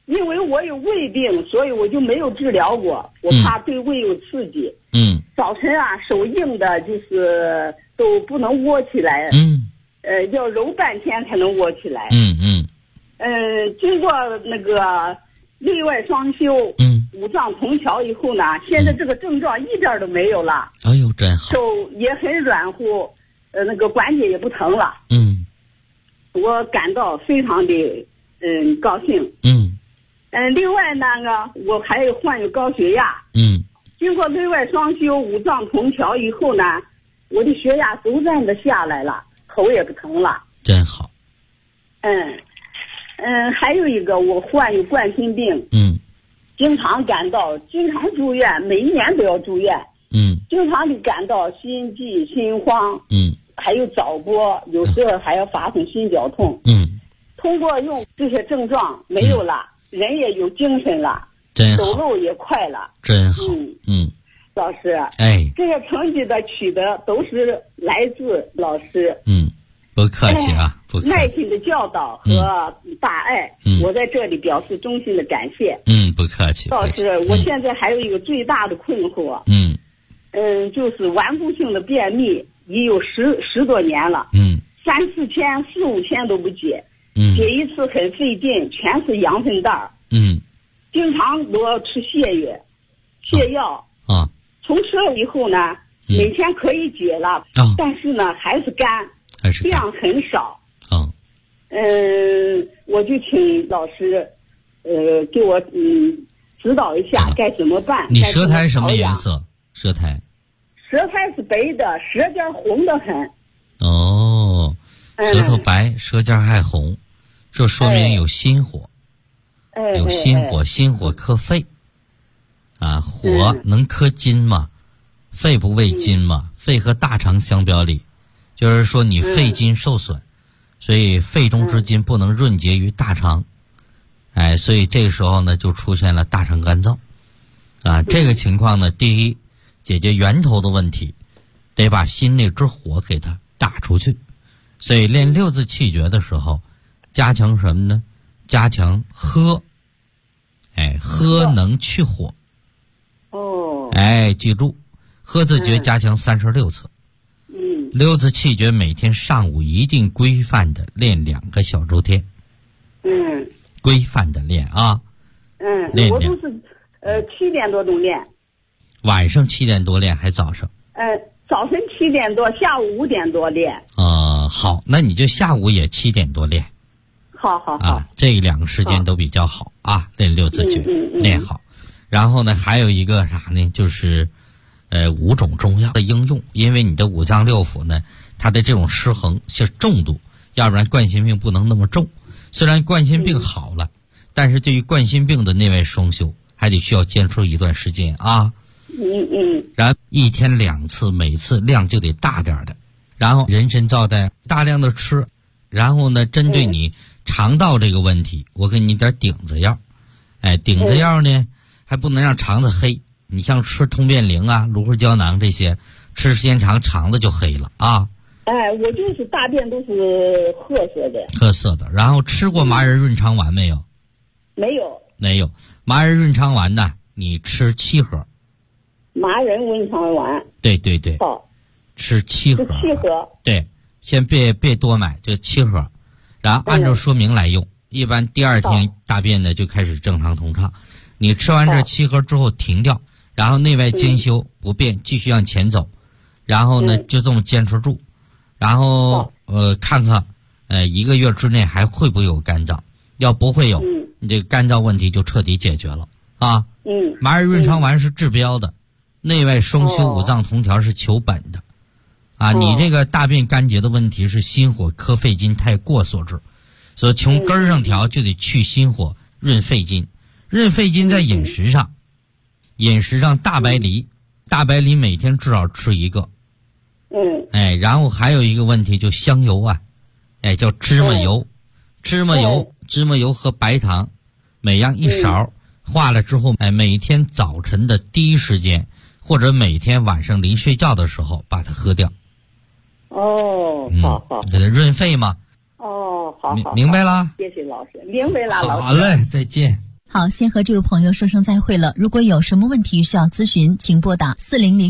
因为我有胃病，所以我就没有治疗过，我怕对胃有刺激。早晨啊，手硬的，就是都不能窝起来。要揉半天才能窝起来。经过那个内外双修，五脏同调以后呢，现在这个症状一点都没有了。 哎呦，真好。 手也很软乎，那个关节也不疼了。我感到非常的高兴。另外那个我还有患有高血压。经过内外双修、五脏同调以后呢，我的血压逐渐的下来了，头也不疼了。 真好。 还有一个我患有冠心病。经常感到，经常住院，每一年都要住院。经常的感到心悸、心慌。还有早搏，有时候还要发生心绞痛。通过用这些症状没有了，人也有精神了，走路也快了。 真好。 老师，这些成绩的取得都是来自老师。 不客气啊，不客气。 耐心的教导和大爱，我在这里表示衷心的感谢。 不客气。 老师，我现在还有一个最大的困惑。就是顽固性的便秘，已有十多年了。3、4天、4、5天都不解。解一次很费劲，全是羊粪蛋儿。经常都要吃泻药。从吃了以后呢，每天可以解了，但是呢还是干，量很少。我就请老师给我指导一下该怎么办。 你舌苔什么颜色？舌苔是白的，舌尖红得很。 舌头白，舌尖还红，这说明有心火。有心火，心火克肺。火能克筋嘛？肺不为筋嘛？肺和大肠相表里，就是说你肺筋受损，所以肺中之筋不能润结于大肠。所以这个时候呢，就出现了大肠干燥。这个情况呢，第一，解决源头的问题，得把心那只火给它打出去。所以练六字气诀的时候，加强什么呢？加强喝。喝能去火。记住，喝字诀加强36次。六字气诀每天上午一定规范的练2个小周天。规范的练啊。 我都是7点多钟练。 晚上7点多练还早上？ 早晨7点多，下午5点多练。 好，那你就下午也7点多练。 好。 这2个时间都比较好啊，练六字诀练好。然后呢，还有一个啥呢？就是5种中药的应用，因为你的五脏六腑呢，它的这种失衡是重度，要不然冠心病不能那么重。虽然冠心病好了，但是对于冠心病的内外双修，还得需要坚持一段时间啊。然后1天2次，每次量就得大点的。然后人参皂苷大量的吃，然后呢，针对你肠道这个问题，我给你点顶子药。顶子药呢，还不能让肠子黑。你像吃通便灵啊、芦荟胶囊这些，吃时间长，肠子就黑了啊。 我就是大便都是褐色的。然后吃过麻仁润肠丸没有？没有。麻仁润肠丸呢，你吃7盒。麻仁润肠丸。对。好。吃7盒。7盒。对，先别多买，就7盒，然后按照说明来用。一般第2天大便呢就开始正常通畅。你吃完这7盒之后停掉，然后内外兼修不变，继续往前走。然后呢，就这么坚持住。然后看看1个月之内还会不会有干燥，要不会有，你这个干燥问题就彻底解决了啊。麻仁润肠丸是治标的，内外双修五脏同调是求本的啊。你这个大便干结的问题是心火克肺经太过所致，所以从根儿上调就得去心火，润肺经。润肺经在饮食上，大白梨每天至少吃1个。然后还有一个问题就香油啊，叫芝麻油。芝麻油和白糖每样1勺，化了之后，每天早晨的第一时间，或者每天晚上临睡觉的时候把它喝掉。好，给它润肺嘛。好，明白了。谢谢老师，明白了，老师。好嘞，再见。 好，先和这位朋友说声再会了。如果有什么问题需要咨询，请拨打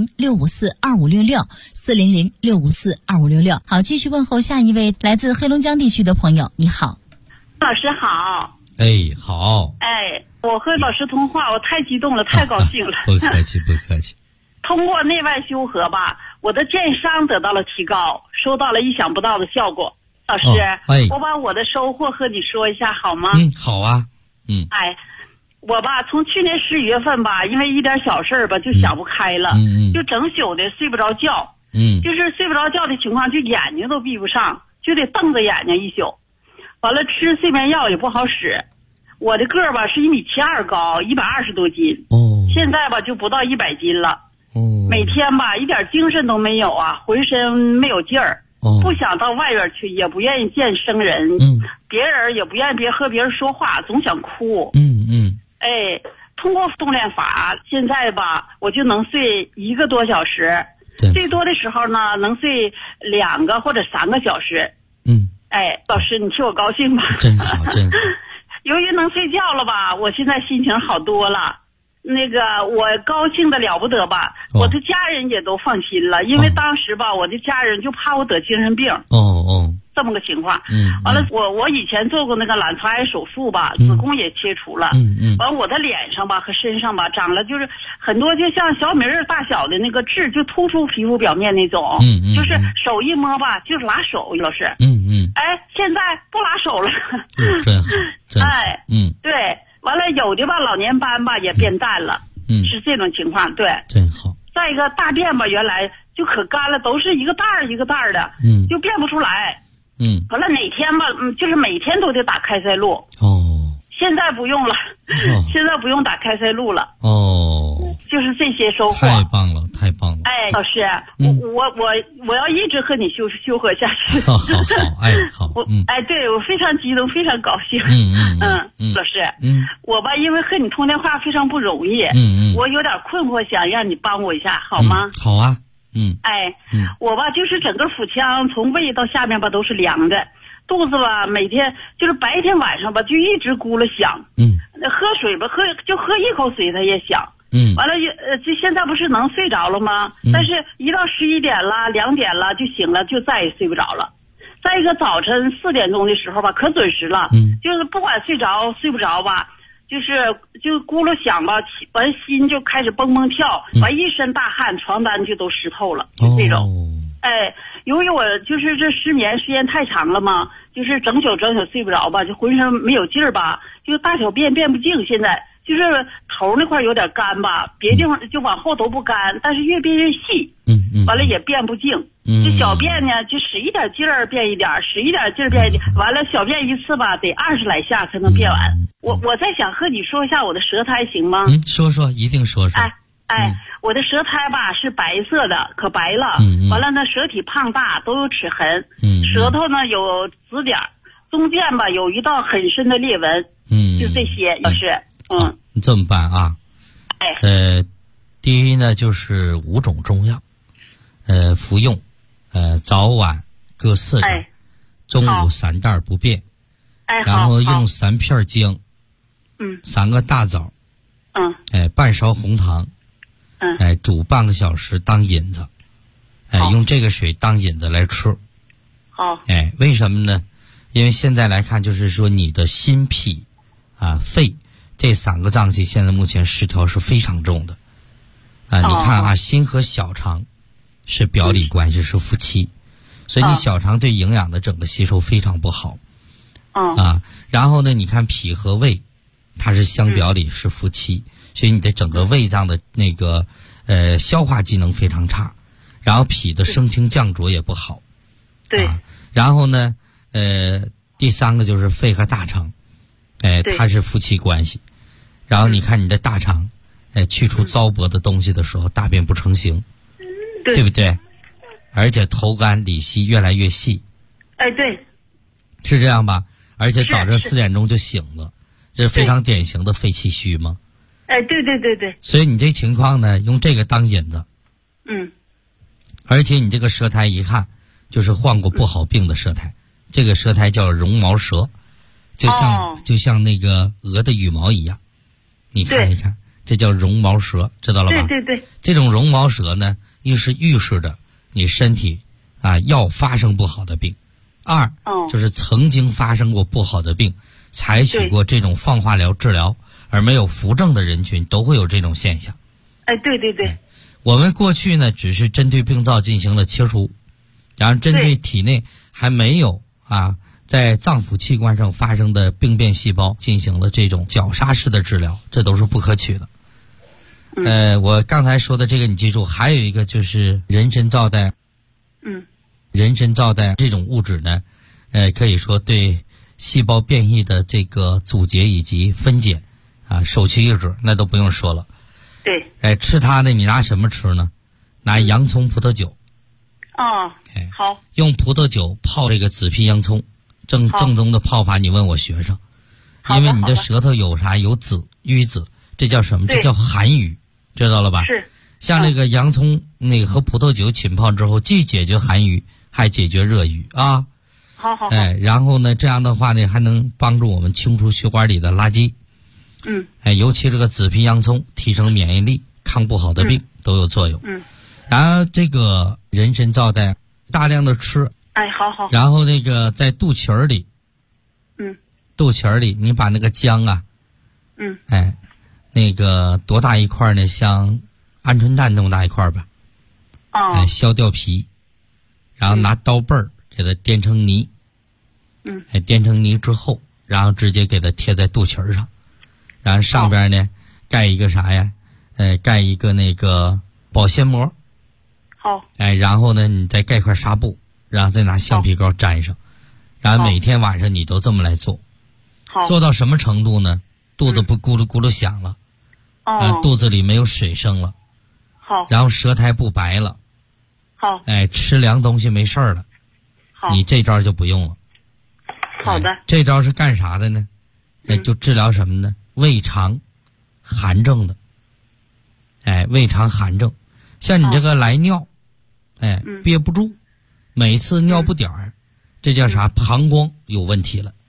400-654-2566，400-654-2566。好，继续问候下一位来自黑龙江地区的朋友。你好， 老师好。 哎，好。 哎，我和老师通话，我太激动了，太高兴了。 不客气，不客气。 通过内外修和吧，我的健商得到了提高，收到了意想不到的效果。老师，我把我的收获和你说一下好吗？ 好啊。 我吧，从去年11月份吧，因为一点小事吧，就想不开了，就整宿的睡不着觉，就是睡不着觉的情况，就眼睛都闭不上，就得瞪着眼睛一宿。完了，吃睡眠药也不好使。我的个儿吧是1.72米高，120多斤，现在吧就不到100斤了。每天吧一点精神都没有啊，浑身没有劲儿，不想到外边去，也不愿意见生人，别人也不愿意和别人说话，总想哭。通过动练法，现在吧我就能睡1个多小时，最多的时候呢能睡2个或者3个小时。老师，你替我高兴吧？ 真好，真好。 由于能睡觉了吧，我现在心情好多了。那个我高兴的了不得吧，我的家人也都放心了，因为当时吧，我的家人就怕我得精神病。这么个情况。完了，我以前做过那个卵巢癌手术吧，子宫也切除了。完了，我的脸上吧和身上吧长了就是很多就像小米粒大小的那个痣，就突出皮肤表面那种。就是手一摸吧，就是拉手，老师。现在不拉手了。 真好，真好。 对。完了，有的吧老年斑吧也变淡了，是这种情况。对， 真好。 再一个大便吧，原来就可干了，都是一个袋儿一个袋儿的，就变不出来。完了哪天吧，就是每天都得打开塞露。现在不用了，现在不用打开塞露了。就是这些收获。 太棒了，太棒了。 老师，我要一直和你修和下去。 好，好， 对，我非常激动，非常高兴。老师，我吧，因为和你通电话非常不容易，我有点困惑，想让你帮我一下，好吗？ 好啊。 我吧，就是整个腹腔从胃到下面吧都是凉的。肚子吧，每天就是白天晚上吧，就一直咕噜响。喝水吧，喝一口水它也响。完了就现在不是能睡着了吗？但是一到11点了、2点了就醒了，就再也睡不着了。再一个早晨4点钟的时候吧，可准时了。就是不管睡着睡不着吧，就咕噜响吧，完心就开始蹦蹦跳，完一身大汗，床单就都湿透了，就这种。由于我就是这失眠时间太长了嘛，就是整宿睡不着吧，就浑身没有劲儿吧，就大小便不净，现在就是头那块有点干吧，别地方就往后头不干，但是越变越细。完了也变不净。这小便呢就使一点劲儿变一点，使一点劲儿变一点，完了小便一次吧得20来下才能变完。我在想和你说一下我的舌苔行吗？ 说说，一定说说。 我的舌苔吧是白色的，可白了。完了呢，舌体胖大，都有齿痕。舌头呢有紫点，中间吧有一道很深的裂纹。就这些，老师。 这么办啊？第一呢就是5种中药，服用，早晚各4种，中午3袋不变。然后用3片姜，3个大枣，半勺红糖。煮半个小时当引子，用这个水当引子来吃。为什么呢？因为现在来看，就是说你的心脾肺这3个脏器现在目前失调是非常重的。你看啊，心和小肠是表里关系，是夫妻，所以你小肠对营养的整个吸收非常不好。然后呢，你看脾和胃，它是相表里，是夫妻。所以你的整个胃脏的那个消化机能非常差，然后脾的升清降浊也不好。然后呢第3个就是肺和大肠，它是夫妻关系。然后你看你的大肠去除糟粕的东西的时候，大便不成形，对不对？而且头干里稀，越来越细。 对， 是这样吧？而且早上4点钟就醒了，这是非常典型的肺气虚吗？ 对。 所以你这情况呢，用这个当引子。而且你这个舌苔一看就是患过不好病的舌苔，这个舌苔叫绒毛舌，就像那个鹅的羽毛一样。 你看一看，这叫绒毛舌，知道了吧？ 对对对。 这种绒毛舌呢，一是预示着你身体要发生不好的病，二就是曾经发生过不好的病，采取过这种放化疗治疗而没有扶正的人群都会有这种现象。 哎，对对对。 我们过去呢只是针对病灶进行了切除，然后针对体内还没有在脏腑器官上发生的病变细胞进行了这种绞杀式的治疗，这都是不可取的。我刚才说的这个你记住，还有一个就是人参皂苷。人参皂苷这种物质呢，可以说对细胞变异的这个阻截以及分解首屈一指，那都不用说了。 对。 吃它呢，你拿什么吃呢？拿洋葱葡萄酒。 好。 用葡萄酒泡这个紫皮洋葱，正宗的泡法，你问我学生。因为你的舌头有啥？有紫瘀紫，这叫什么？这叫寒瘀，知道了吧？ 是。 像那个洋葱和葡萄酒浸泡之后，既解决寒瘀，还解决热瘀啊。 好。 然后呢，这样的话呢，还能帮助我们清除血管里的垃圾。尤其这个紫皮洋葱提升免疫力，抗不好的病都有作用。然后这个人参皂苷大量的吃。 好。 然后那个在肚脐儿里。肚脐儿里，你把那个姜那个多大一块呢？像鹌鹑蛋那么大一块吧。削掉皮，然后拿刀背儿给它颠成泥。颠成泥之后，然后直接给它贴在肚脐儿上，然后上边呢盖一个啥呀？盖一个那个保鲜膜。 好。 然后呢，你再盖块纱布，然后再拿橡皮膏粘上，然后每天晚上你都这么来做。做到什么程度呢？肚子不咕噜咕噜响了。肚子里没有水声了。 好。 然后舌苔不白了。 好。 吃凉东西没事儿了。 好。 你这招就不用了。 好的。 这招是干啥的呢？就治疗什么呢？胃肠寒症的。胃肠寒症，像你这个来尿，憋不住，每次尿不点儿，这叫啥？膀胱有问题了。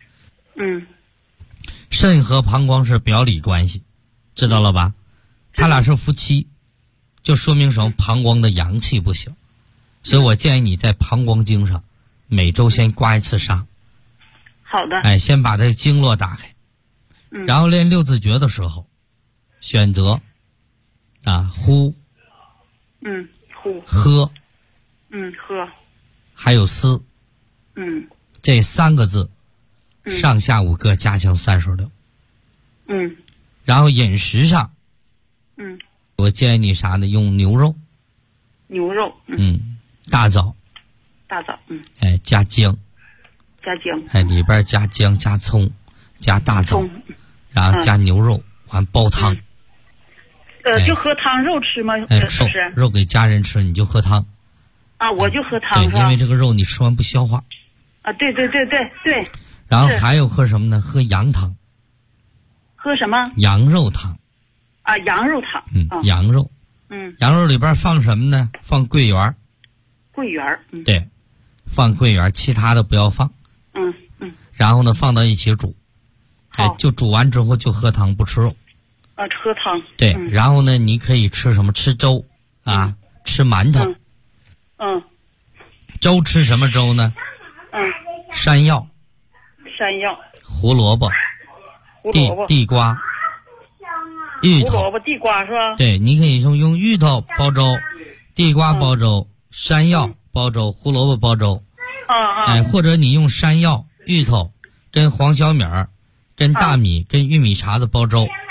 肾和膀胱是表里关系，知道了吧？他俩是夫妻，就说明什么？膀胱的阳气不行。所以我建议你在膀胱经上每周先刮一次痧。 好的。 先把这经络打开。然后练六字诀的时候，选择呼。 呼。 喝。 喝。 还有思。这3个字。上下5个加强36。然后饮食上，我建议你啥呢？用牛肉。大枣。加姜。里边加姜加葱加大枣，然后加牛肉，完煲汤。 就喝汤，肉吃吗？ 肉给家人吃，你就喝汤。 我就喝汤。 对，因为这个肉你吃完不消化。 对。 然后还有喝什么呢？喝羊汤。 喝什么？ 羊肉汤。 羊肉汤。 羊肉。羊肉里边放什么呢？放桂圆。对，放桂圆，其他的不要放。然后呢，放到一起煮。就煮完之后就喝汤，不吃肉。 喝汤。 对，然后呢，你可以吃什么？吃粥吃馒头。粥吃什么粥呢？山药。胡萝卜。地瓜。芋头。 胡萝卜、地瓜是吧？ 对，你可以用芋头煲粥，地瓜煲粥，山药煲粥，胡萝卜煲粥。或者你用山药、芋头跟黄小米儿、跟大米、跟玉米碴子煲粥，